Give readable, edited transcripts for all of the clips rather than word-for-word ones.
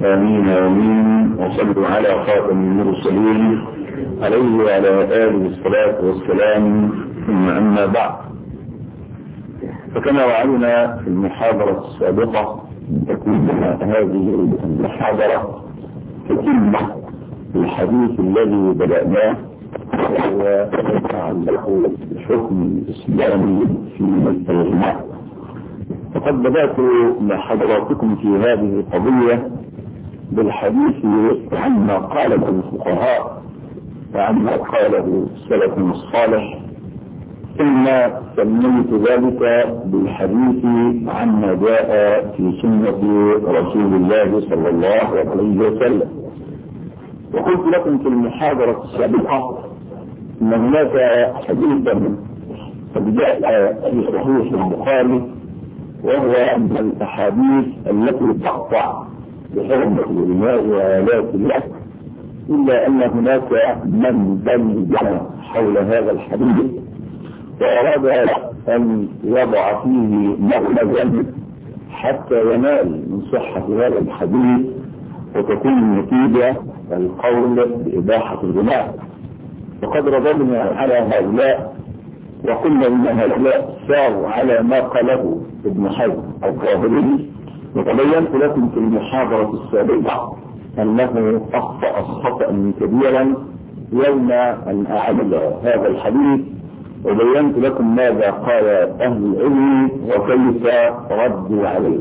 آمين آمين. وصلوا على خاتم المرسلين عليه وعلى آله الصلاة والسلام. ثم أما بعد، فكما وعدنا في المحاضرة السابقة تكون هذه المحاضرة تتم الحديث الذي بدأناه وهو يتعلق بحكم الإسلام في الإجماع. فقد بدأت لحضراتكم في هذه القضية بالحديث عما قاله الفقهاء وعما قاله السلف الصالح، ثم سميت ذلك بالحديث عما جاء في سنة رسول الله صلى الله عليه وسلم. وقلت لكم في المحاضرة السابقة أن هناك حديثا قد جاء في صحيح البخاري، وهو أن الأحاديث التي تقطع بحرمة الإماء وآلات الله، إلا أن هناك من بلج حول هذا الحديث وأراد أن يضع فيه مغلقا حتى ينال من صحة هذا الحديث وتكون النتيجة القول بإباحة الغناء. وقد رددنا على هؤلاء وقلنا إن هؤلاء ساروا على ما قاله ابن حزم الظاهري، وتبينت لكم في المحاضرة السابقة أنه أخطأ خطأ كبيرا يوم أن أعد هذا الحديث، وبينت لكم ماذا قال أهل العلم وكيف ردوا عليه.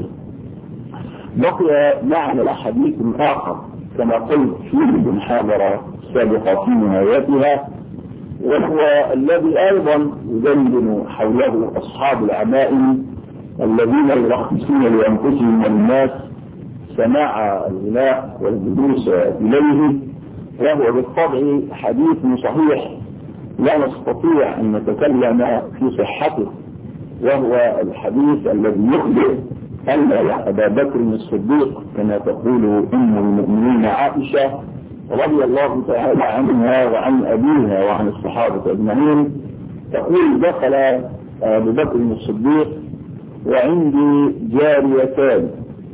بقي معنا الحديث آخر كما قلت في المحاضرة السابقة في نهايتها، وهو الذي أيضا يدندن حوله أصحاب العمائم الذين يرخصون لأنفسهم والناس سماع الغناء والجلوس إليه، وهو بالطبع حديث صحيح لا نستطيع أن نتكلم في صحته، وهو الحديث الذي يخبر أن أبا بكر الصديق كما تقول أم المؤمنين عائشة رضي الله تعالى عنها وعن أبيها وعن الصحابة أجمعين تقول: دخل أبو بكر الصديق وعندي جاريتان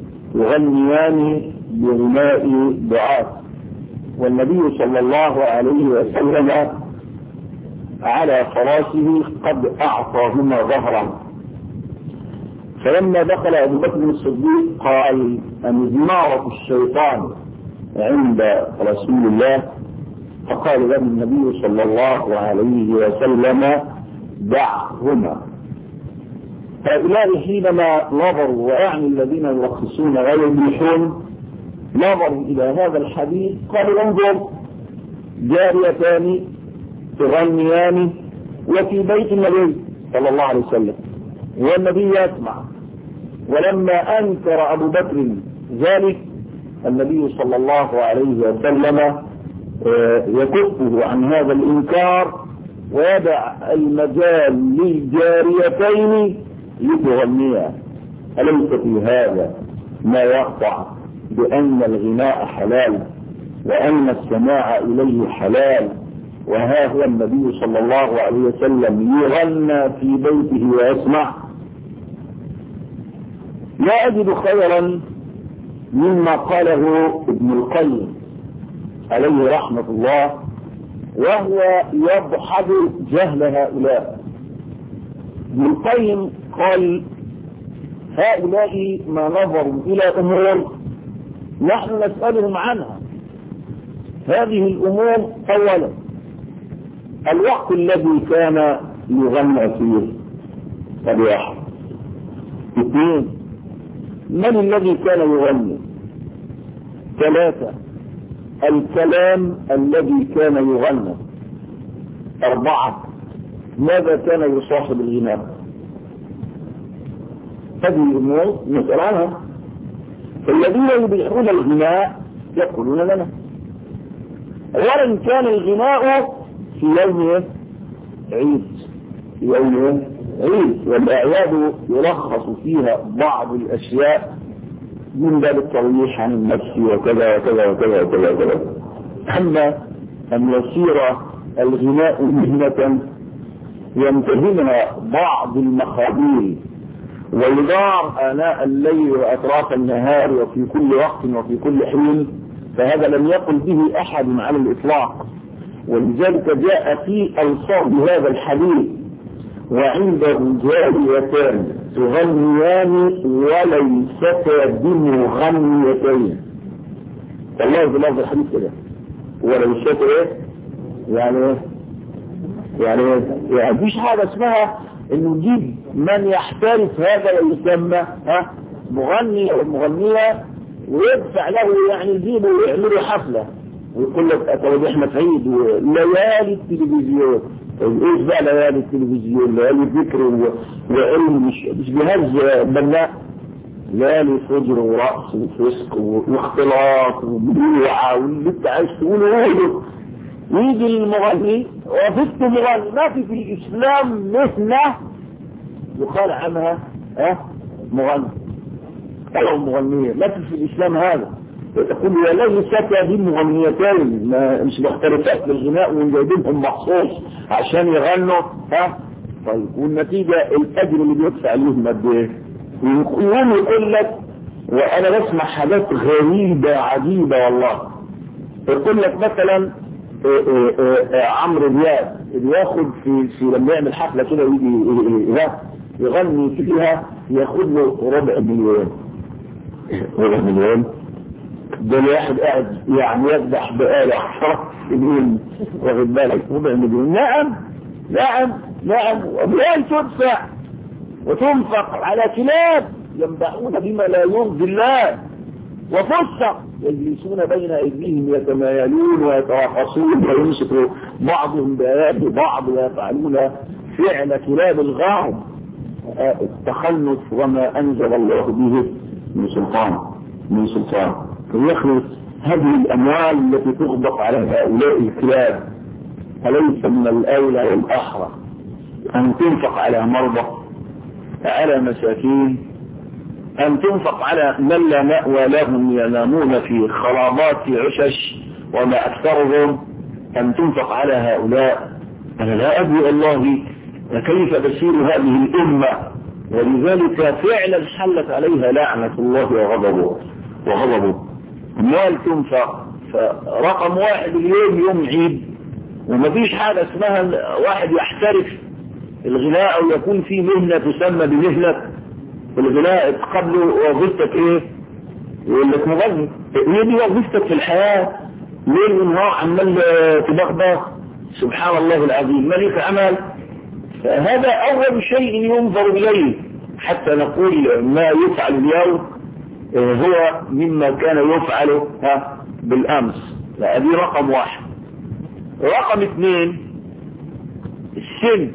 يغنيان بغناء دعاة، والنبي صلى الله عليه وسلم على فراشه قد أعطاهما ظهرا. فلما دخل أبو بكر الصديق قال: أمزمارة الشيطان عند رسول الله، فقال له النبي صلى الله عليه وسلم: دعهما. هؤلاء حينما نظروا، ويعني الذين يرخصون ويبيحون، نظروا إلى هذا الحديث قالوا: انظر، جاريتان تغنيان وفي بيت النبي صلى الله عليه وسلم والنبي يسمع. ولما أنكر أبو بكر ذلك النبي صلى الله عليه وسلم يكفه عن هذا الإنكار ويدع المجال للجاريتين لتغنيا. أليس في هذا ما يقطع بأن الغناء حلال وأن السماع إليه حلال؟ وها هو النبي صلى الله عليه وسلم يغنى في بيته ويسمع. لا أجد خيرا مما قاله ابن القيم عليه رحمة الله، وهو يضحك جهل هؤلاء. ابن القيم قال: هؤلاء ما نظروا إلى أمور نحن نسألهم عنها. هذه الأمور: أولا، الوقت الذي كان يغنى فيه، هذا واحد. اثنين، من الذي كان يغني؟ ثلاثة، الكلام الذي كان يغنى. أربعة، ماذا كان يصاحب الغناء؟ هذه الأمور نسأل عنها. فالذين يبيحون الغناء يقولون لنا: أولا، كان الغناء في يوم عيد، في يوم عيد، والأعياد يرخص فيها بعض الأشياء من باب الترويح عن النفس وكذا وكذا وكذا وكذا وكذا. أما أن يصير الغناء مهنة ينتهمها بعض المخابيل ويدار آناء الليل وأطراف النهار وفي كل وقت وفي كل حين، فهذا لم يقل به أحد على الإطلاق. ولذلك جاء في ألفاظ هذا الحديث: وعنده جاريتان تغنيان وليستا بمغنيتين. والله في لفظ الحديث كده وليستا ايه؟ يعني مفيش حاجه اسمها انه يجيب من يحترف هذا ويسمى مغني او مغنيه ويدفع له، يعني يجيبه ويعملوا حفله ويقول لك اتوجه احمد عيد وليالي التلفزيون. ايش بقى ليالي التلفزيون؟ ليالي ذكر وعلم، مش جهاز بناء، ليالي فجر ورقص وفسق واختلاط وبيوعه واللي انت عايز تقوله. يجي المغني وفسق مغني، ما في الاسلام مهنه يقال عنها مغني او مغنيه، ما في الاسلام هذا. تقول وليست هذه المغنيتين مش مختلفات بالغناء وجايبينهم مخصوص عشان يغنوا طيب والنتيجه الاجر اللي بيدفع ليهم قد ايه؟ يقوم يقول لك، وانا بسمع حاجات غريبه عجيبه والله، يقول لك مثلا عمرو دياب بياخد في لما يعمل حفله كده ويجي يغني فيها ياخد له ربع مليون. ده الواحد قاعد يعني يذبح بآلة يقول واخد بالك ربع مليون. نعم وبيان تدفع وتنفق على كلاب ينبعون بما لا يرضي الله، وفسق يجلسون بين ايديهم يتمايلون ويتراقصون ويمسكوا بعضهم بآيات بعض ويفعلون فعل كلاب الغرب، التخلف وما انزل الله به من سلطان فيخلص هذه الاموال التي تغدق على هؤلاء الكلاب. أليس من الاولى والاحرى ان تنفق على مرضى، على مساكين، ان تنفق على من لا مأوى لهم ينامون في خرابات عشش وما اكثرهم، ان تنفق على هؤلاء؟ انا لا ادري والله كيف تسير هذه الامه، ولذلك فعلا حلت عليها لعنه الله وغضبه. اموال تنفق، فرقم واحد اليوم يوم عيد ومفيش حاجه اسمها واحد يحترف الغناء او يكون في مهنه تسمى بمهنه الغناء قبل وظيفتك ايه؟ يقول لك مغني. هي دي وظيفتك في الحياه، ليل ونهار عمال تبغبغ. سبحان الله العظيم، ملك عمل. فهذا اول شيء ينظر اليه حتى نقول ما يفعل اليوم هو مما كان يفعل بالامس. هذه رقم واحد. رقم اثنين السن.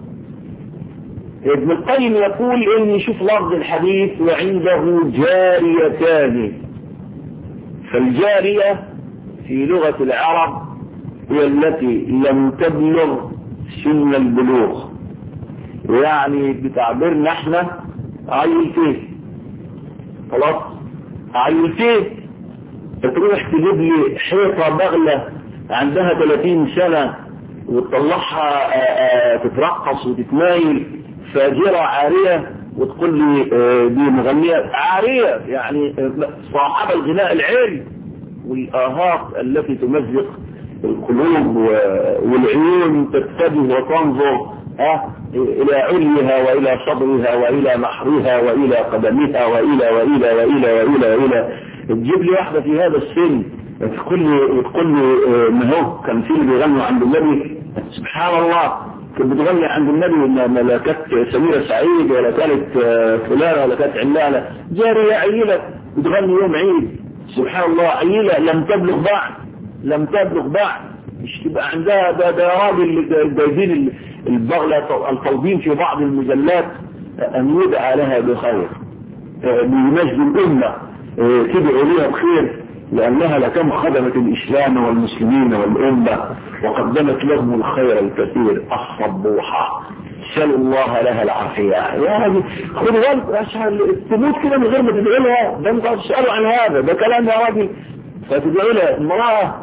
ابن القيم يقول ان شوف لفظ الحديث وعنده جاريتان، فالجارية في لغة العرب هي التي لم تبلغ سن البلوغ، يعني بتعبيرنا احنا عيلتين، خلاص عيلتين. تروح تجيب لي حيطة بغلة عندها 30 سنة وتطلعها تترقص وتتمايل فاجرة عارية وتقول لي دي مغنية عارية، يعني صاحب الغناء العالي والآهات التي تمزق القلوب والعيون تتجه وتنظر إلى عليها وإلى صدرها وإلى نحرها وإلى قدمها وإلى تجيب لي واحدة في هذا السن تقول لي ما هو كان في اللي بيغنوا عند النبي. سبحان الله، كانت بتغني عند النبي ما كانت سميرة سعيد ولا كانت فلانة ولا كانت علانة، جارية عيلة بتغني يوم عيد. سبحان الله، عيلة لم تبلغ بعد مش تبقى عندها ده راجل جايبين البغلة الطالبين في بعض المجلات أن يدعى لها بخير بمجد الأمة تدعو لها بخير، لأنها لكم خدمت الإسلام والمسلمين والأمة وقدمت لهم الخير الكثير الصبوحة، سألوا الله لها العافية. يعني خذوا بالك تموت كده من غير ما تدعو لها، ده انت تسألوا عن هذا، ده كلام يا راجل. فتدعو لها امرأة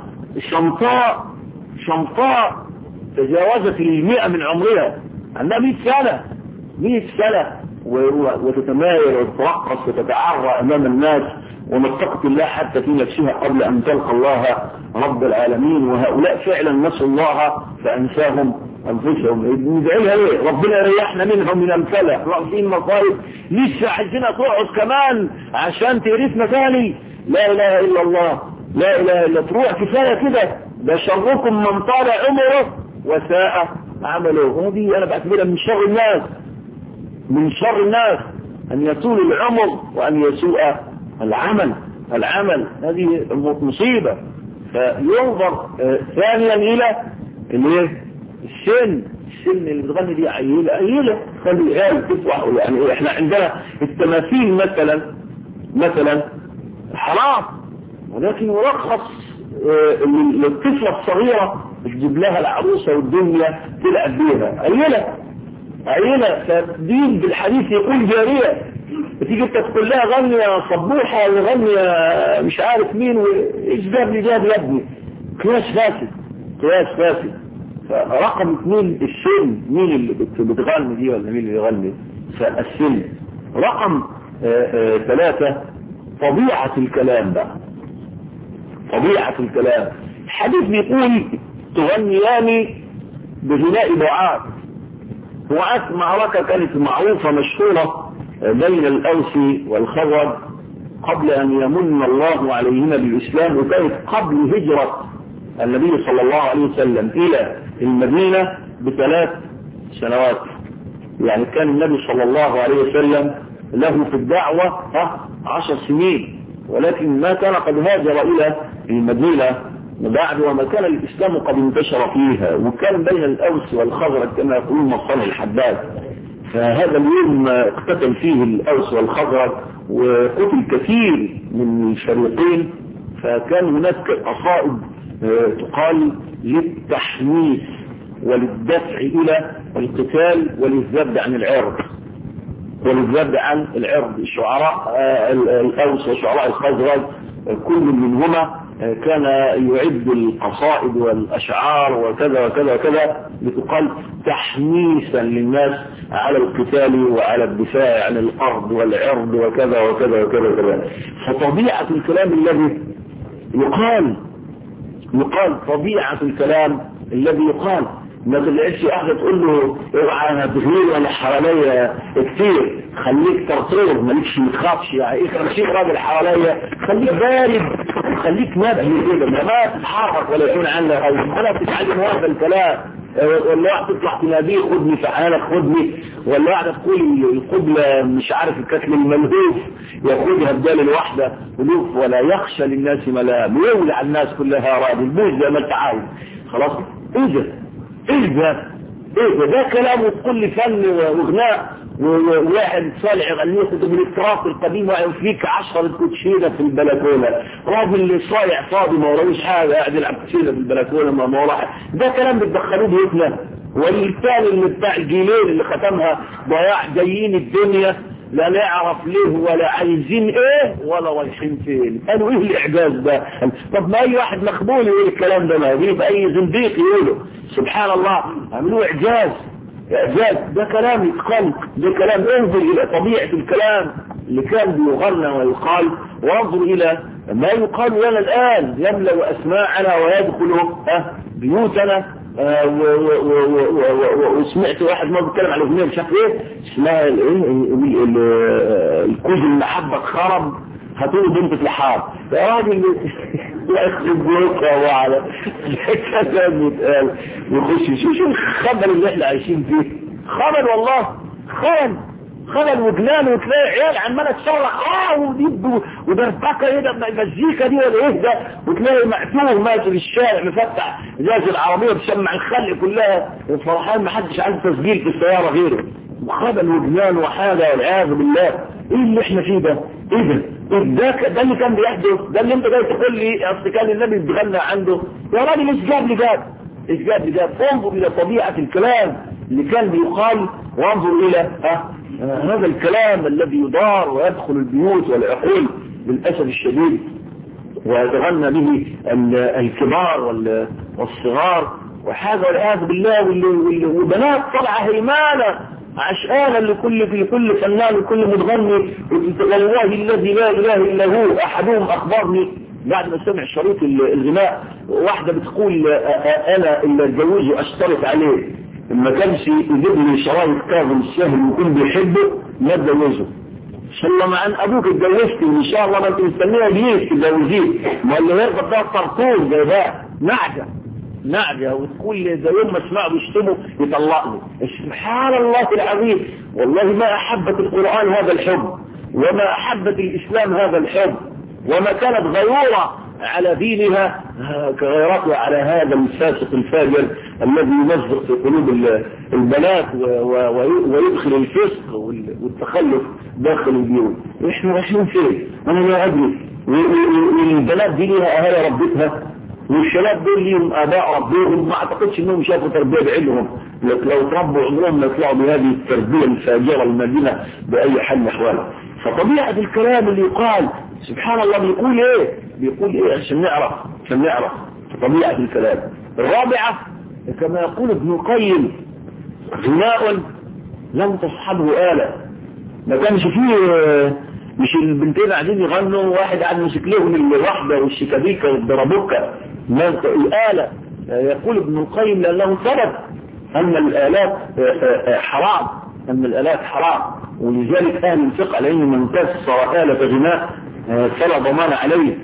شمطاء تجاوزت 100 من عمرها، عندها 100 سنة وتتمايل وتترقص وتتعرى امام الناس وما اتقت الله حتى في نفسها قبل ان تلقى الله رب العالمين. وهؤلاء فعلا نسوا الله فانساهم انفسهم. ندعيها ايه؟ ربنا يريحنا منهم من امثالها. رافعين مصائب لسه عايزينها تقعد كمان عشان تقرفنا ثاني. لا اله الا الله، لا اله الا تروح كفايه كده. ده شركم من طال عمره وساء عمله. وهذه انا بعتبرها من شر الناس، من شر الناس ان يطول العمر وان يسوء العمل. هذه مصيبة. فينظر ثانيا الى السن اللي بتغني دي عيلة خلي العيال تفرح. يعني احنا عندنا التماثيل مثلا حرام، ولكن يرخص للطفلة الصغيرة تجيب لها العروسة والدنيا تلعب بيها. عيلة فالدين بالحديث يقول جارية. بتيجي انت تقول لها غني يا صبوحة وغني يا مش عارف مين وايش جاب لي يا ابني. قياس فاسد. فرقم 2 السن. مين اللي بتغني دي ولا مين اللي يغني؟ فالسن. رقم 3 طبيعة الكلام بقى. طبيعة الكلام. الحديث بيقول تغنيان بغناء دعاء. معركة كانت معروفة مشهورة بين الأوس والخزرج قبل أن يمن الله عليهما بالإسلام، وكانت قبل هجرة النبي صلى الله عليه وسلم إلى المدينة ب3 سنوات. يعني كان النبي صلى الله عليه وسلم له في الدعوة 10 سنين، ولكن ما كان قد هاجر إلى المدينة بعد وما كان الإسلام قد انتشر فيها، وكان بين الأوس والخزرج كما يقولون مصطلح الحداد. فهذا اليوم اقتتل فيه الأوس والخزرج وقتل كثير من الفريقين. فكان هناك قصائد تقال للتحميس وللدفع إلى القتال وللذب عن العرض. الشعراء الأوس وشعراء الخزرج كل منهما كان يعد القصائد والأشعار وكذا وكذا وكذا لتقال تحميسا للناس على القتال وعلى الدفاع عن الأرض والعرض وكذا وكذا وكذا وكذا. فطبيعة الكلام الذي يقال طبيعة الكلام الذي يقال. ما تلاقيش واحدة تقول له اوعى انا بغير ولا حواليا كتير، خليك ترطير مالكش متخافش، يعني ايه 50 راجل حواليا، خليك بارد، خليك نبهي كده، ما تتحرك ولا يكون عندك او ولا تتعلم هذا الكلام. ولا واحد تطلع تناديه خدني في حالك خدني، ولا واحدة تقول القبلة مش عارف الكتل الملهوف ياخدها بدال الواحدة ألوف، ولا يخشى للناس ملام، يولع الناس كلها راضي البوز زي ما انت عاوز. خلاص ايه ده كلام وكل فن وغناء. وواحد صالح يغنيه من التراث القديم ويفيك 10 كوتشينه في البلكونه، راجل صايع فاضي ما وراهوش حاجه قاعد يلعب كوتشينه في البلكونه ما وراه. ده كلام بتدخلوه بيتنا. والثاني اللي بتاع الجيلين اللي ختمها ضياع جايين الدنيا لا نعرف ليه ولا عايزين ايه ولا رايحين فين. قالوا ايه الاعجاز ده؟ طب ما اي واحد مخبول يقول الكلام ده، ما يجيب اي زنديق يقوله. سبحان الله عملوه اعجاز. ده كلام يتقال، ده كلام. انظر الى طبيعة الكلام اللي كان بيغنى ويقال، وانظر الى ما يقال لنا الان يملأ اسماعنا ويدخل بيوتنا. وسمعت واحد ما بيتكلم على اغنيه مش عارف ايه اسمها الكوز المحبه خرب هاتوا بنت الحار يا راجل يخرب بيوتك وعلى كلام يتقال ويخش. شو الخبل اللي احنا عايشين فيه؟ خبل والله، خبل وجنان. وتلاقي عيال عماله تصرخ وديب ودربكه ايه ده المزيكا دي ولا ايه ده، وتلاقي مقتول ماشي في الشارع مفتح ازاز العربيه بتشمع الخلق كلها وفرحان ما حدش عنده تسجيل في السياره غيره. خبل وجنان وحاجه والعياذ بالله. ايه اللي احنا فيه ده؟ ايه ده اللي كان بيحدث؟ ده اللي انت جاي تقول لي اصل كان النبي بيغنى عنده؟ يا راجل ايش جاب لي جاب؟ انظر الى طبيعه الكلام اللي كان بيقال، وانظر الى هذا الكلام الذي يدار ويدخل البيوت والعقول للاسف الشديد، ويتغنى به الكبار والصغار وحاجه والعياذ بالله. وبنات طالعه هيمانه عشقانا لكل فنان وكل متغني. والله الذي لا اله الا هو احدهم اخبرني بعد ما سمع شريط الغناء، واحدة بتقول انا اللي اتجوزه اشترط عليه ما كانش يجيب لي شرايط كاظم السهل ويكون بيحبه ما اتجوزه. ان شاء الله مع ان ابوك اتجوزتي وان شاء الله ما انت مستنيه ليه تتجوزيه، ما اللي يربط ده طرطوش زي ده نعجة وتقول زي يوم ما اسمعه بيشتموا يطلقني. سبحان الله العظيم، والله ما احبت القرآن هذا الحب وما احبت الاسلام هذا الحب وما كانت غيورة على دينها كغيرتها على هذا الفاسق الفاجر الذي يمزق في قلوب البنات ويدخل الفسق والتخلف داخل البيوت. احنا رايحين فين؟ انا لا ادري. والبنات دي ليها اهالي ربتها والشباب دول ليهم اباء ربهم، ما اعتقدش انهم شافوا تربيه بعلمهم، لو تربوا عمرهم ما يطلعوا بهذه التربيه الفاجره المدينه باي حال من احوالها. فطبيعه الكلام اللي يقال سبحان الله بيقول ايه عشان نعرف طبيعه الكلام. الرابعه كما يقول ابن القيم غناء لم تصحبه آلة. ما كانش فيه مش البنتين قاعدين يغنوا واحد قاعد مسك لهم الوحده والشيكابيكا والدربوكا الآلة. يقول ابن القيم لأنه ثبت أن الآلات حرام، ولذلك أهل الفقه عليهم من كسر آلة غناء فلا ضمان عليه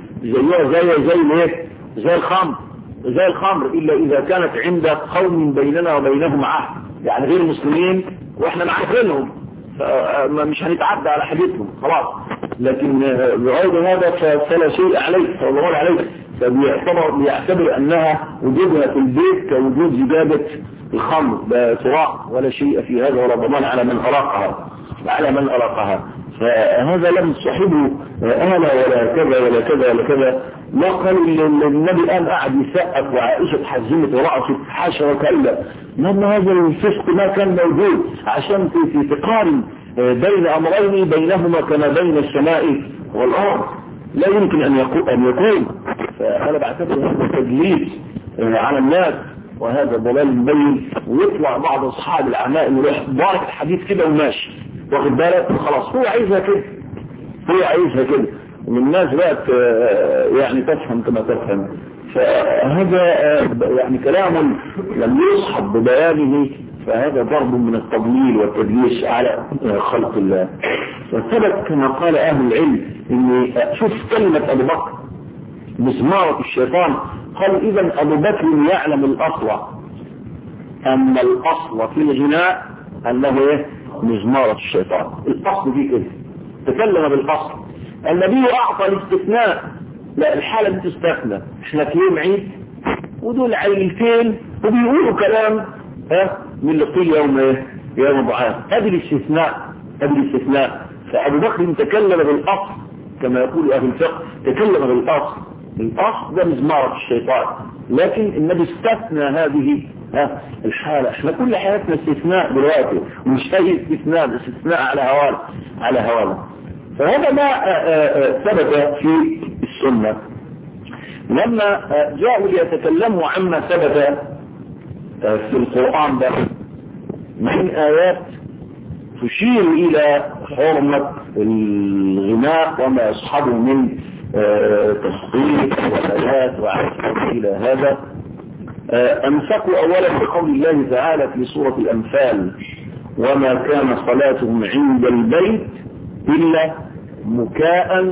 زي الخمر إلا إذا كانت عند قوم بيننا وبينهم عهد، يعني غير مسلمين وإحنا معرفينهم فمش هنتعدى على حديثهم خلاص، لكن بغير هذا فلا شيء عليه فضمان عليه، فبيعتبر أنها وجودها في البيت كوجود زجاجة الخمر لا تراق ولا شيء في هذا ولا ضمان على من أراقها. فهذا لم تصحبه آلة ولا كذا ولا كذا ولا كذا. لا قال النبي الآن قاعد يسقف وعائشة حزمت ورأسه حاشا وكلا، لأن هذا الفسق ما كان موجود عشان تقارن بين أمرين بينهما كما بين السماء والأرض لا يمكن أن يكون. فأنا بعتبر هذا تدليس على الناس وهذا ضلال مبين، ويطلع بعض أصحاب العماء ويروح بارك الحديث كده وماشي واخد بالك خلاص هو عايزها كده والناس بقت يعني تفهم كما تفهم. فهذا يعني كلام لم يصحب ببيانه، فهذا ضرب من التضليل والتدليس على خلق الله. وثبت كما قال أهل العلم إن شوف كلمة أبو بكر مزمارة الشيطان، قال إذا أبو بكر يعلم الأصل أن الأصل في الغناء أنه مزمارة الشيطان. الأصل دي كده تكلم بالأصل. النبي أعطى الاستثناء، لا الحالة دي تستثنى، احنا في يوم عيد ودول عيلتين وبيقولوا كلام من اللي قيل يوم ضعاف. هذه الاستثناء. فأبو بكر تكلم بالأصل كما يقول أهل الفقه، تكلم بالأصل. الأصل ده مزمارة الشيطان، لكن النبي استثنى هذه الحالة. احنا كل حياتنا استثناء دلوقتي ومش اي استثناء على هوانا. فهذا ما ثبت في السنة. لما جاءوا ليتكلموا عما ثبت في القرآن ده من آيات تشير إلى حرمة الغناء وما يصحبه من تصديق وآيات وعشق إلى هذا، أمسكوا أولا بقول الله تعالى في سورة الأنفال: وما كان صلاتهم عند البيت إلا مكاء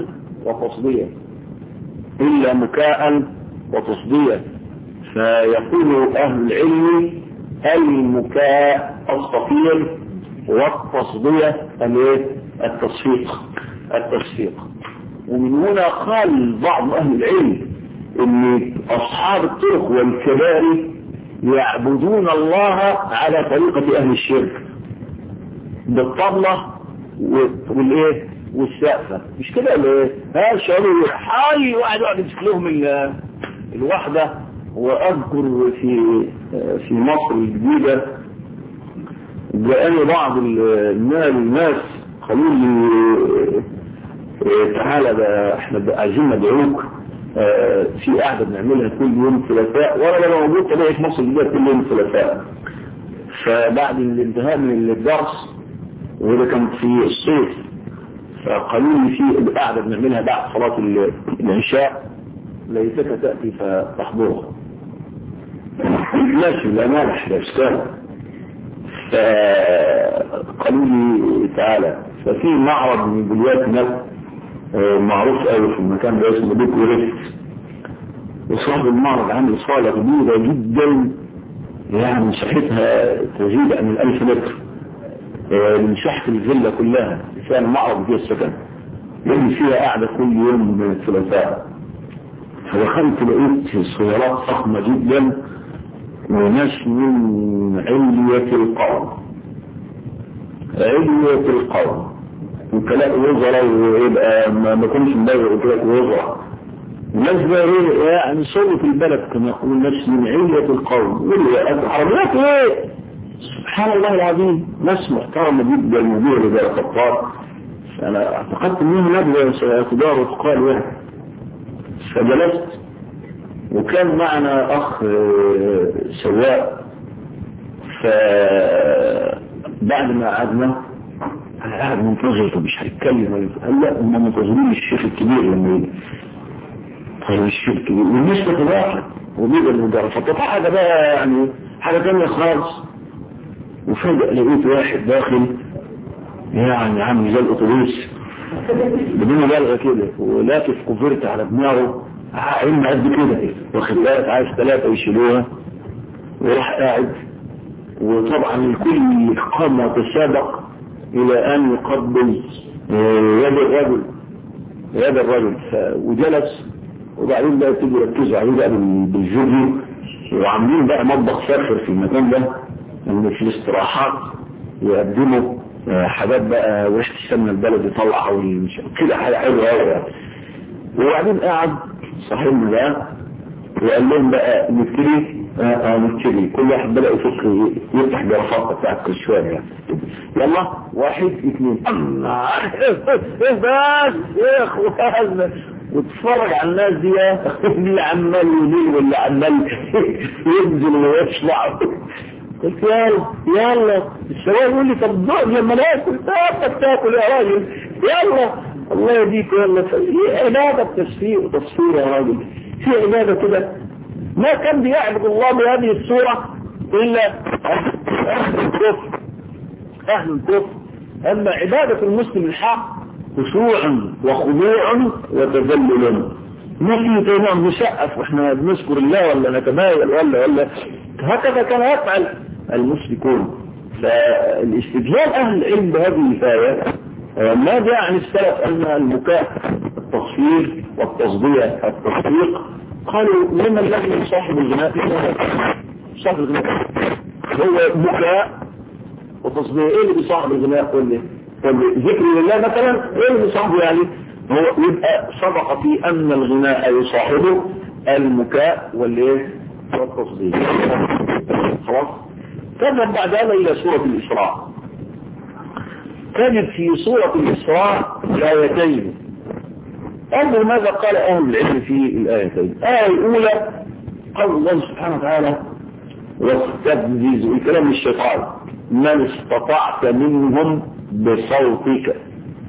وتصديا. فيقول أهل العلم المكاء الصفير والتصدية التصفيق. ومن هنا قال بعض أهل العلم ان أصحاب الطرق والكبائر يعبدون الله على طريقة أهل الشرك بالطبلة والسقفة، مش كده ولا ايه؟ شعور حي واحد يقعد يمسك لهم الوحدة. وأذكر في مصر الجديدة جاءني بعض الناس قالوا لي تعالى ده احنا عايزين ندعوك في قاعدة بنعملها كل يوم ثلاثاء، وانا لما موجود طبيعي في مصر الجديدة كل يوم ثلاثاء. فبعد الانتهاء من الدرس، وده كان في الصيف، فقالوا لي في قاعدة بنعملها بعد صلاة العشاء ليتك تأتي فتحضرها. ماشي، لا مالح، لا اشكال. فقالوا لي تعالى، ففي معرض من بلوات هناك معروف قوي في المكان ده اسمه بيت ورفت، وصاحب المعرض عامل صالة كبيرة جدا، يعني مساحتها تزيد عن 1000 متر، مساحة الفيلا كلها فيها المعرض فيها السكن، يجي فيها قاعدة كل يوم من الثلاثاء. فدخلت لقيت سيارات ضخمة جدا وناس من علية القوم، علية القوم، وكلاء وزراء، ويبقى ما كنتش مبالغ وكلاء وزراء، الناس بقى يعني صوت البلد كما يقول الناس من علية القوم، عربيات ايه؟ سبحان الله العظيم، ناس محترمة جدا، مدير رجال الخطاب. انا اعتقدت انه نبذة سيتدار وتقال واحد. فجلست، وكان معنا اخ سواق، فبعد ما قعدنا انا قاعد منتظر مش هيتكلم، قال لا هم منتظرين الشيخ الكبير لما يجي. طيب الشيخ الكبير والناس تتواصل وبيبقى المدرب، فطبعا بقى يعني حاجه ثانيه خالص. وفجأة لقيت واحد داخل يعني عامل زي الاتوبيس بدون مبالغه كده، ولافف كوفرت على دماغه عين قد كده، واخد بالك، عايز 3 يشيلوها، وراح قاعد. وطبعا الكل قام يتسابق الى ان يقبل يد الرجل، وجلس. وبعدين بقى تيجي يركزوا عليه بقى بالفيديو، وعاملين بقى مطبخ فاخر في المكان ده، ان في الاستراحات يقدموا حاجات بقى وش السمنه البلدي طلع كده، حاجه حلوه قوي. وبعدين قعد صاحبنا بقى وقال لهم بقى نبتدي كل واحد بدأ يفكر يفتح جرفاقه بتاعت كل شويه يعني. يلا 1 2 بس يا اخوانا، وتتفرج على الناس دي اللي عمال يميل واللي عمال ينزل ويطلع. قلت يلا الشباب يقول لي طب دق لما ناكل، تاكل يا راجل، يلا الله يهديك، يلا في عباده تصفير وتصفير يا راجل، في عباده كده. ما كان بيعبد الله بهذه الصوره الا اهل الكفر. اما عباده المسلم الحق خشوع وخضوع وتذلل، ما في تمام نسقف واحنا بنذكر الله ولا نتمايل ولا هكذا كان يفعل المشركون. فالاستدلال اهل العلم بهذه الآية ما جاء عن السلف ان البكاء التصفير والتصدية التصديق، قالوا لما الذي صاحب الغناء صاحب الغناء هو بكاء وتصديق. ايه اللي بصاحب الغناء؟ قل ذكر لله مثلا، ايه اللي بصاحبه يعني؟ هو يبقى صدق في ان الغناء يصاحبه المكاء والايه والتصديق. خلاص. تذهب بعد هذا الى سورة الإسراء، تجد في سورة الإسراء آيتين. انظر ماذا قال اهل العلم في الآيتين. الآية الأولى قال الله سبحانه وتعالى واستفزز، الكلام الشيطان، من استطعت منهم بصوتك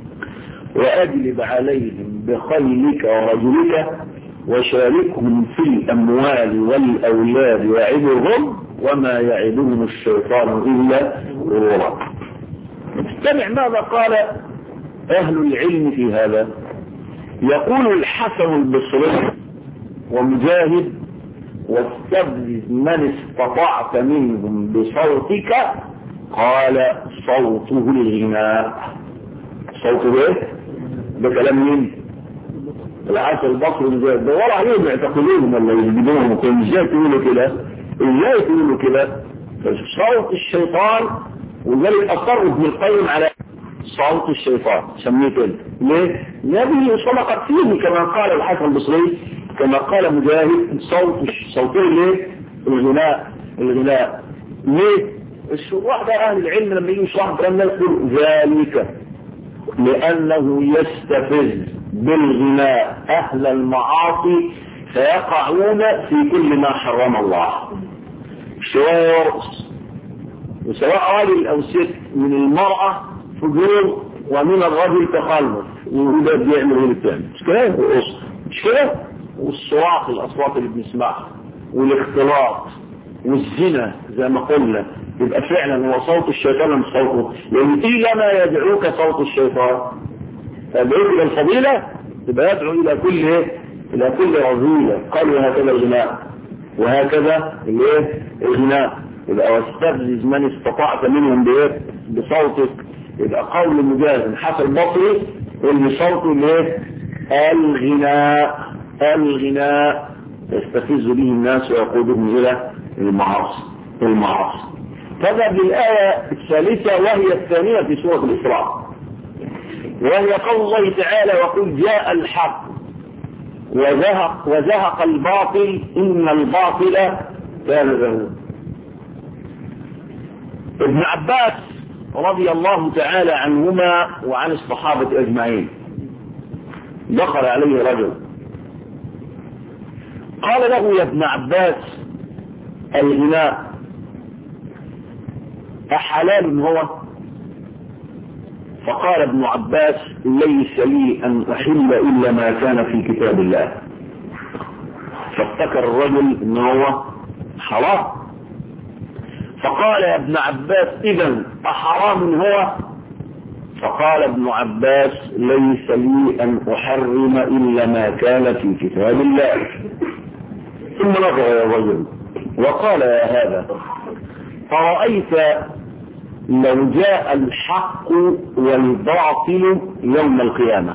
وأجلب عليهم بخيلك ورجلك وشاركهم في الأموال والأولاد وعدهم وما يعدهم الشيطان إلا غرورا. استمع ماذا قال أهل العلم في هذا. يقول الحسن البصري ومجاهد واستفزز من استطعت منهم بصوتك، قال صوته الغناء. صوته ايه؟ ده كلام مين؟ الحسن البصري ومجاهد. دور عليهم يعتقلوهم ولا يجيبوهم وكانوا ازاي تقولوا كده؟ ازاي تقولوا كده؟ صوت الشيطان. وذلك اصر ابن القيم على صوت الشيطان، سميه كده. ليه؟ النبي صدقت فيه كما قال الحسن البصري، كما قال مجاهد صوته ليه؟ الغناء. ليه؟ واحدة اهل العلم لما يجوا يشرحوا كلام يقول ذلك لانه يستفز بالغناء اهل المعاصي فيقعون في كل ما حرم الله. شوية يرقص، وسواء راجل أو ست، من المرأة فجور ومن الرجل تخلف، وده بيعمل ايه الثاني؟ مش كده؟ مش كده؟ والصراخ، الأصوات اللي بنسمعها، والاختلاط والزنا زي ما قلنا، يبقى فعلا هو صوت الشيطان مش صوته، لأن إلى ما يدعوك صوت الشيطان؟ فيدعوك إلى الفضيلة، يبقى يدعو إلى كل إيه؟ إلى كل رذيلة. قالوا هكذا الغناء وهكذا الايه؟ الغناء. يبقى واستفزز من استطعت منهم بايه؟ بصوتك. يبقى قول مجاز حسن البصري اللي صوته الايه؟ الغناء. الغناء يستفز به الناس ويقودهم الى المعاصي. تذهب للآية الثالثة وهي الثانية في سورة الإسراء، وهي قول الله تعالى: وقل جاء الحق وزهق الباطل إن الباطل كان زهوقا. ابن عباس رضي الله تعالى عنهما وعن الصحابة أجمعين دخل عليه رجل قال له: يا ابن عباس، الغناء أحلال هو؟ فقال ابن عباس: ليس لي أن أحل إلا ما كان في كتاب الله. فافتكر الرجل إنه هو حرام، فقال يا ابن عباس: إذن أحرام هو؟ فقال ابن عباس: ليس لي أن أحرم إلا ما كان في كتاب الله. ثم نظر يا الرجل وقال: يا هذا، فرأيت لو جاء الحق والباطل يوم القيامة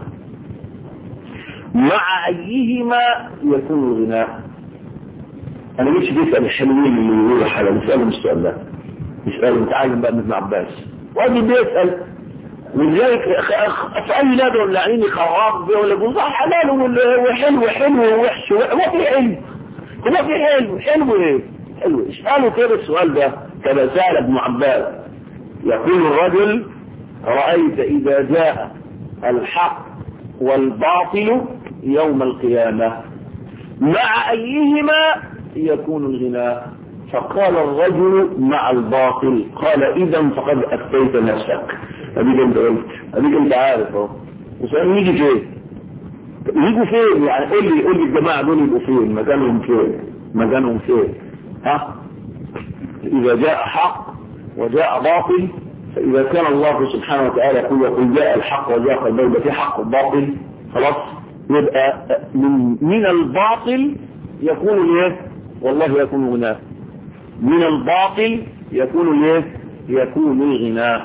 مع أيهما يكون الغناء؟ أنا مش بيسأل الحلوين اللي يقولوا حلال، بيسألهم السؤال ده، بيسألوا متعلم بقى من ابن عباس، واجب بيسأل. ولذلك في أي نادي ولا عيني خراب ولا جوز حلال وحلو حلو ووحش، وفي حلو وفي حلو ايه؟ حلو. اسألوا كده السؤال ده كما سأل ابن عباس. يقول الرجل: رأيت إذا جاء الحق والباطل يوم القيامة مع أيهما يكون الغناء؟ فقال الرجل: مع الباطل. قال: إذا فقد أفتيت نفسك. أبيك أنت قلت، أبيك أنت عارف اهو. وسؤال يجي فين؟ يجوا فين؟ يعني قول لي الجماعة دول يبقوا فين؟ مكانهم فين؟ ها؟ إذا جاء حق وجاء باطل، فإذا كان الله سبحانه وتعالى يقول: وقل جاء الحق وجاء الباطل، في حق وباطل، خلاص يبقى من الباطل يكون الايه؟ والله يكون الغناء. من الباطل يكون الايه؟ يكون الغناء.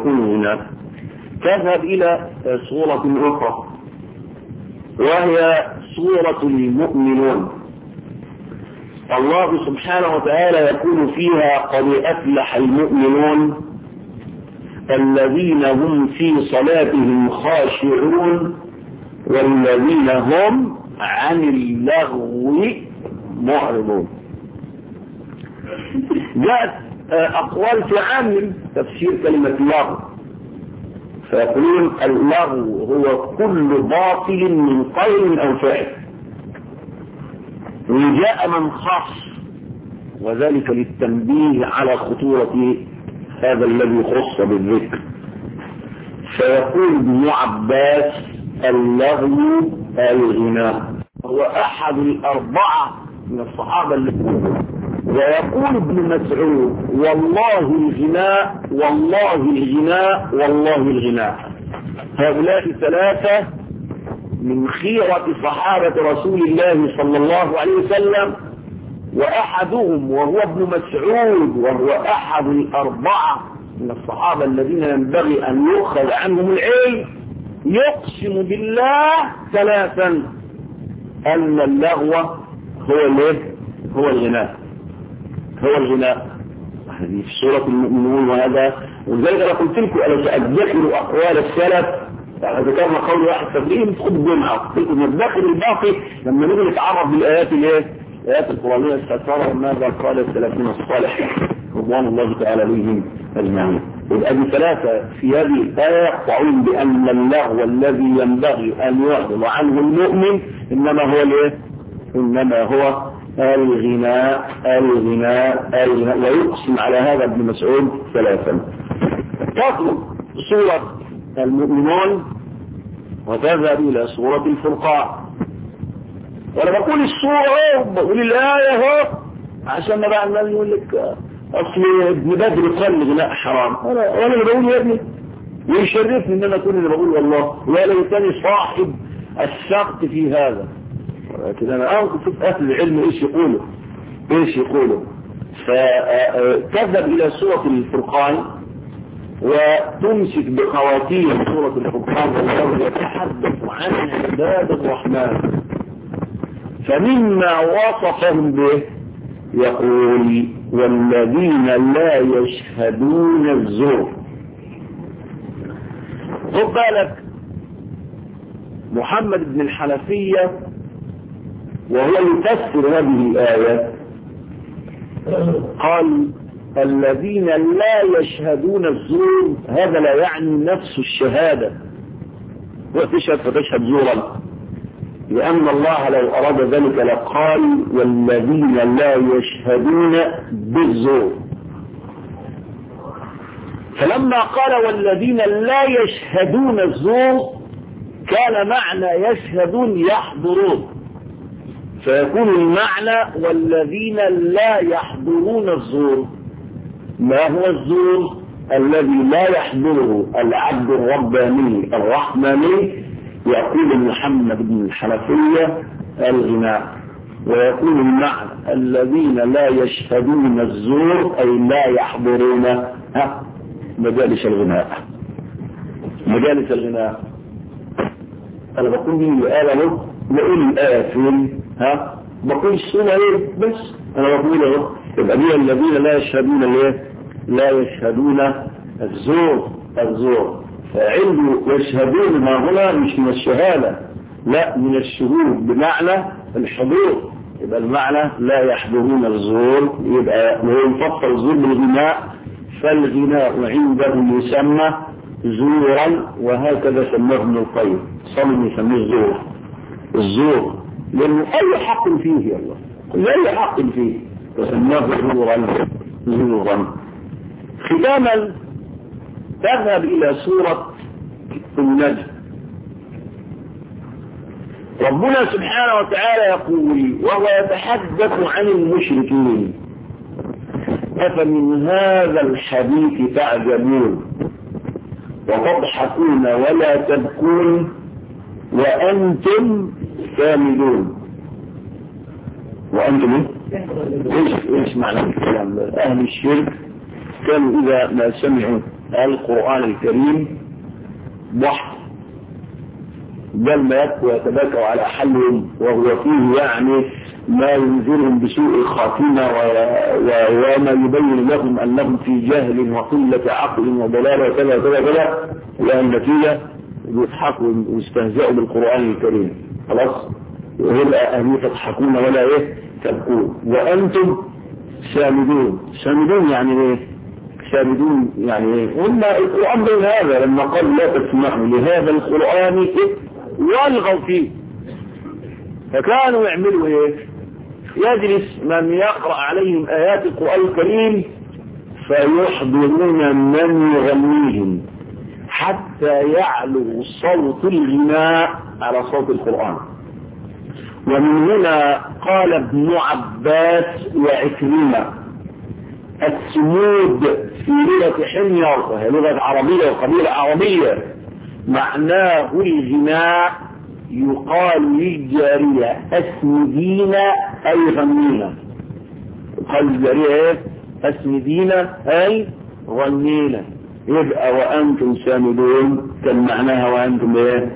تذهب إلى صورة أخرى وهي صورة المؤمنون. الله سبحانه وتعالى يقول فيها: قد أفلح المؤمنون الذين هم في صلاتهم خاشعون والذين هم عن اللغو معرضون. جاءت أقوال في عام تفسير كلمة لغو، فيقولون اللغو هو كل باطل من قول أو فعل. وجاء من خص، وذلك للتنبيه على خطورة هذا الذي خص بالذكر. فيقول ابن عباس: اللغو الغناء. هو أحد الأربعة من الصحابة اللي قالوا. ويقول ابن مسعود: والله الغناء والله الغناء والله الغناء. هؤلاء ثلاثة من خيرة صحابة رسول الله صلى الله عليه وسلم، وأحدهم وهو ابن مسعود وهو أحد الأربعة من الصحابة الذين ينبغي أن يؤخذ عنهم العلم، يقسم بالله ثلاثا أن اللغو هو الغناء. هذه في سورة المؤمنون. وهذا ولذلك أنا قلت لكم أنا سأذكر أقوال السلف. ذكرنا قول واحد تبليغ خد جمعة، قلت نتذكر الباقي لما نيجي نتعرف بالآيات الآيات القرآنية الستارة ماذا قال السلفين الصالح رضوان الله تعالى عليهم أجمعين. يبقى ثلاثة في هذه الآية يقطعون بأن اللغو الذي ينبغي أن يعرض عنه المؤمن إنما هو الغناء الغناء الغناء، ويقسم على هذا ابن مسعود ثلاثا. تطلب سورة المؤمنون وتذهب إلى سورة الفرقان. وأنا بقول السورة بقول الآية اهو عشان ما بقى الناس يقول لك أصل ابن بدر قال الغناء حرام. أنا اللي بقول يا ابني ويشرفني إن أنا أكون اللي بقول والله، ولا ليتني صاحب السقط في هذا، لكن أنا أشوف أهل العلم إيش يقولوا. فتذهب إلى سورة الفرقان وتمسك بخواتيم سورة الفرقان والله يتحدث عن عباد الرحمن. فمما وصفهم به يقول والذين لا يشهدون الزور. خد بالك محمد بن الحنفية وهو يفسر هذه الآية قال الذين لا يشهدون الزور، هذا لا يعني نفس الشهادة وتشهد فتشهد زورا، لأن الله لو أراد ذلك لقال والذين لا يشهدون بالزور. فلما قال والذين لا يشهدون الزور كان معنى يشهدون يحضرون، فيكون المعنى والذين لا يحضرون الزور. ما هو الزور؟ الذي لا يحضره العبد الرباني الرحماني. يقول محمد بن الحنفية الغناء، ويقول المعنى الذين لا يشهدون الزور أي لا يحضرون مجالس الغناء. مجالس الغناء أنا بقول مين اللي قاله؟ بقول الآية فين؟ بقول السنة ايه بس أنا بقول اهو. يبقى دي الذين لا يشهدون الايه؟ لا يشهدون الزور. فعنده يشهدون ما هنا مش من الشهادة، لا من الشهود بمعنى الحضور. يبقى المعنى لا يحضرون الزور، يبقى هو يفسر الزور بالغناء، فالغناء عنده يسمى زورا، وهكذا سماه ابن القيم صلم يسميه الزور لأنه أي حق فيه يا الله، أي حق فيه وسماه زورا. ختاما تذهب إلى سورة النجم. ربنا سبحانه وتعالى يقول وهو يتحدث عن المشركين أفمن هذا الحديث تعجبون وتضحكون ولا تبكون وأنتم سامدون. وأنتم إيش معنى الكلام؟ أهل الشرك كانوا إذا ما سمعوا القرآن الكريم ضحك، بل ما يبكوا ويتباكوا على حلهم، وهو فيه يعني ما ينذرهم بسوء الخاتمة وما يبين لهم أنهم في جهل وقلة عقل وضلال وكذا كذا كذا، والنتيجة يضحكوا ويستهزئوا بالقرآن الكريم. خلاص ويبقى أهل تضحكون ولا تبكون وأنتم سامدون يعني ايه؟ سامدون يعني ايه؟ هم القرآن بين هذا لما قال لا تسمعوا لهذا القرآن والغوا فيه، فكانوا يعملوا ايه؟ يجلس من يقرأ عليهم آيات القرآن الكريم فيحضرون من يغنيهم حتى يعلو صوت الغناء على صوت القرآن. ومن هنا قال ابن عباس وعكرمة السمود في لغة حمير، وهي لغة عربية وقبيلة عربية، معناه الغناء. يقال للجارية اسمدين أي غنينا، يقال للجارية اسمدين أي غنينا. يبقى وأنتم سامدون كان معناها وأنتم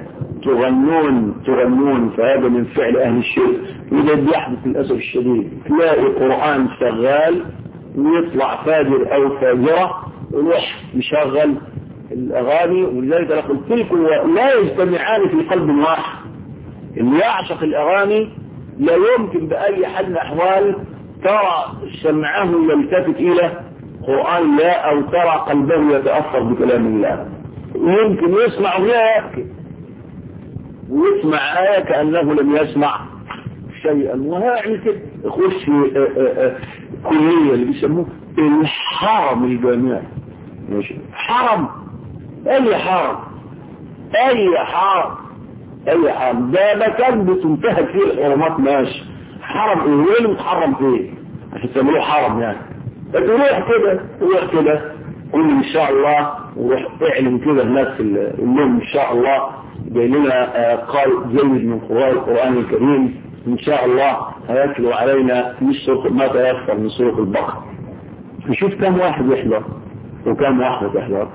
تغنون. فهذا من فعل أهل الشرك، وده بيحدث للأسف الشديد. تلاقي قرآن شغال ويطلع فاجر أو فاجرة ويروح مشغل الأغاني، ولذلك أنا قلت لكم لا يجتمعان في قلب واحد. اللي يعشق الأغاني لا يمكن بأي حال من الأحوال ترى سمعه يلتفت إلى قرآن الله أو ترى قلبه يتأثر بكلام الله. يمكن يسمع ويبكي ويسمع آية كأنه لم يسمع شيئا وهعمل كده، يخش كلية اللي بيسموه الحرم الجامعي. ماشي، حرم، اي حرم، اي حرم، اي حرم، ده مكان بتنتهك فيه الحرمات. ماشي، حرم ايه؟ وايه اللي متحرم فيه عشان تعملوه حرم يعني؟ روح كده، روح كده، قول ان شاء الله، وروح اعلن كده الناس اللي ان شاء الله جاي لنا قارئ جيد من قراء القرآن الكريم ان شاء الله هيتلو علينا ما تيسر من سورة البقرة. نشوف كم واحد يحضر وكم واحدة تحضر.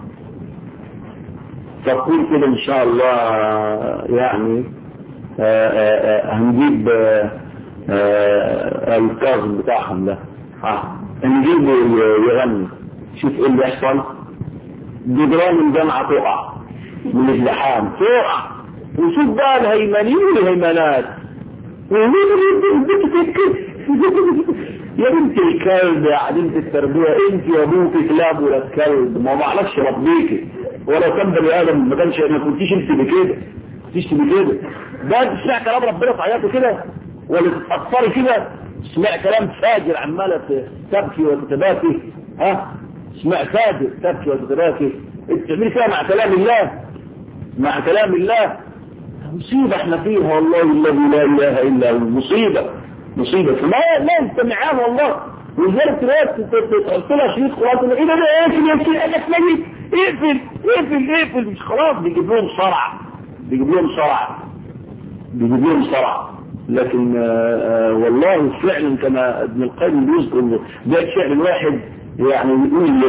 تقول كده ان شاء الله يعني هنجيب الكاظم بتاعهم ده، نجيبه يغني. شوف ايه اللي يحصل، جدران الجامعة تقع من الزحام، تقع. وشوف بقى الهيمنين والهيمنات يا بنت الكلب يا عديمة التربية، انت يا ابوك كلاب ولا كلب، ما معلكش ربيكي، ولو كان بني ادم ما كنتيش انت بكده، كنتيش بكده. ده تسمع كلام ربنا تعيطوا كده ولا تتأثري كده؟ تسمع كلام فاجر عمالة تبكي وتتباكي، اسمع فاجر تبكي وتتباكي، انت تعملي كده مع كلام الله، مع كلام الله. مصيبة احنا فيها والله الذي لا اله الا هو، مصيبة فما انت معاه والله. ولذلك دلوقتي تحط لها شريط قرآن، ايه ده اقفل يا سيدي، انا اسمعي اقفل مش خلاص، بيجيب لهم صرع. لكن والله فعلا كما ابن القيم بيذكر ده شعر الواحد يعني يقول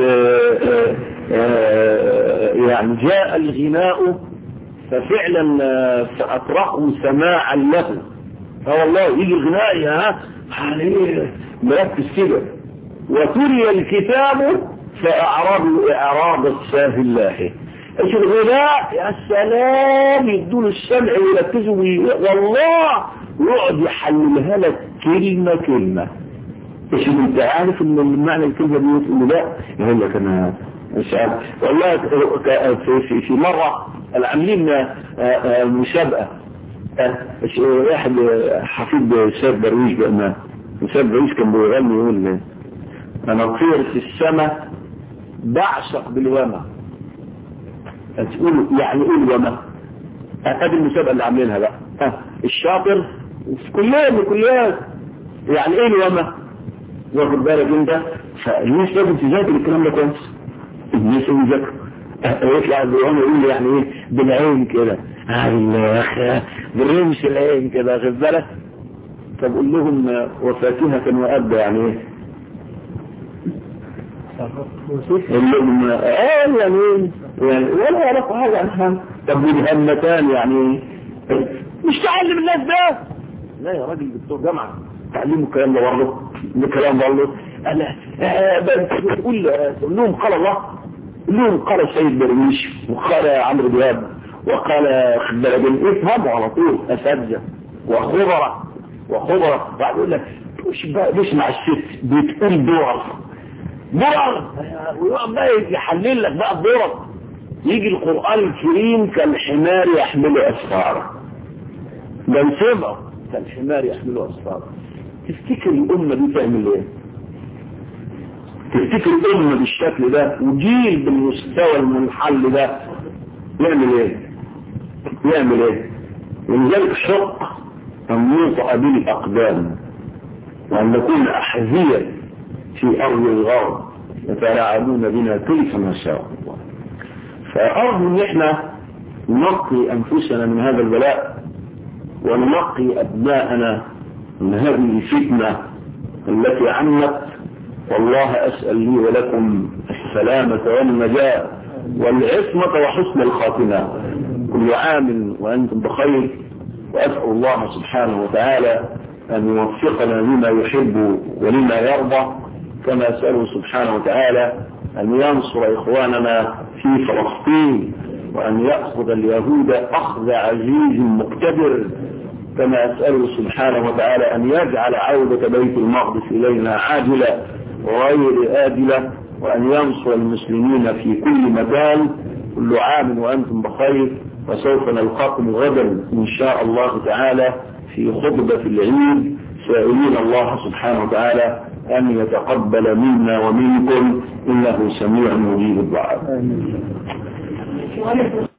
يعني جاء الغناء ففعلا فأطرقوا سماعا له. فوالله يجي الغناء مركز كده، وتري الكتاب فأعرضوا إعراض السافل الله. ايش الغناء يا سلام، يدون السمع ويركزوا والله يقعد يحللها لك كلمة. ايش انت عارف ان معنى الكلمة دي؟ تقول لا يقول لك انا مش عارف والله. في مرة عاملين مسابقة، واحد حفيد سيد درويش بقى، سيد درويش كان بيغني يقول انا طير في السماء بعشق بالوما. تقول يعني ايه الوما؟ هذه المسابقة اللي عاملينها بقى الشاطر في كليات يعني ايه الوما؟ واخد بالك انت؟ فالناس لازم تذاكر الكلام ده كويس، الناس يذاكروا. يطلع الوما يقول يعني ايه؟ بالعين كده، بالرمش العين كده، واخد بالك؟ طب قول لهم وفاكهة وأبدا يعني ايه؟ يعني ولا يعرفوا حاجة عنها. طب والهمتان يعني مش تعلم الناس ده؟ لا يا راجل دكتور جامعة، تعلموا الكلام ده والله. انا تقول لهم قال الله، لهم قال السيد درويش، وقال عمرو دياب، وقال خبالة، افهموا على طول اساتذه وخبرة. بعد يقول لك مش مع الست بتقول دور ويقوم بقى يحلل لك بقى الدور. يجي القرآن الكريم كالحمار يحمل أسفاره، ده سمع كالحمار يحمل أسفاره. تفتكر الأمة دي تعمل ايه؟ تفتكر الأمة بالشكل ده وجيل بالمستوى المنحل ده يعمل ايه؟ ولذلك شق أن يوطأ بالأقدام وأن نكون أحذية في أرض الغرب يتلاعبون بنا كيف ما شاء الله. فأرجو أن احنا ننقي أنفسنا من هذا البلاء وننقي أبناءنا من هذه الفتنة التي عمت. والله أسأل لي ولكم السلامة والنجاة والعصمة وحسن الخاتمة. كل عام وأنتم بخير، وأسأل الله سبحانه وتعالى أن يوفقنا لما يحب ولما يرضى، كما أسأله سبحانه وتعالى أن ينصر إخواننا في فلسطين وأن يأخذ اليهود أخذ عزيز مقتدر، كما أسأله سبحانه وتعالى أن يجعل عودة بيت المقدس إلينا عاجلة وغير آجلة، وأن ينصر المسلمين في كل مكان. كل عام وأنتم بخير، وسوف نلقاكم غدا إن شاء الله تعالى في خطبة العيد سائلين الله سبحانه وتعالى أن يتقبل منا ومنكم إنه سميع مجيب الدعاء.